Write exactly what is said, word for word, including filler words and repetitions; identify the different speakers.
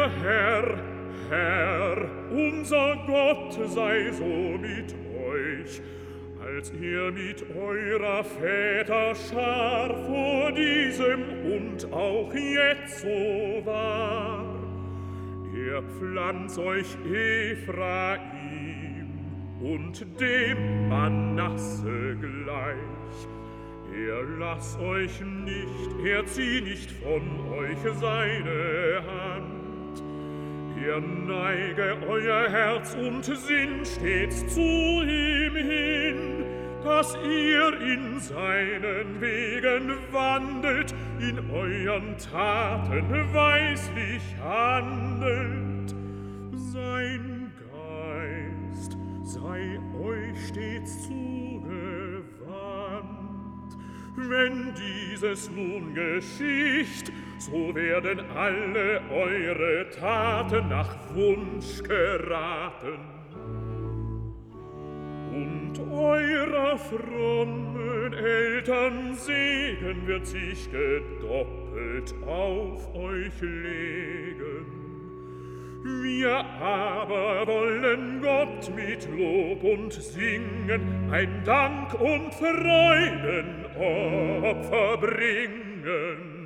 Speaker 1: ihr Herr, Herr, unser Gott sei so mit euch, als ihr mit eurer Väter Schar vor diesem und auch jetzt so war. Er pflanzt euch Ephraim und dem Manasse gleich. Er lass euch nicht, er zieh nicht von euch seine Hand. Er neige euer Herz und Sinn stets zu ihm hin, dass ihr in seinen Wegen wandelt, in euren Taten weislich handelt. Sein Geist sei euch stets zugewandt. Wenn dieses nun geschicht, so werden alle eure Taten nach Wunsch geraten. Und eurer frommen Eltern Segen wird sich gedoppelt auf euch legen. Wir aber wollen Gott mit Lob und Singen ein Dank und Freudenopfer bringen.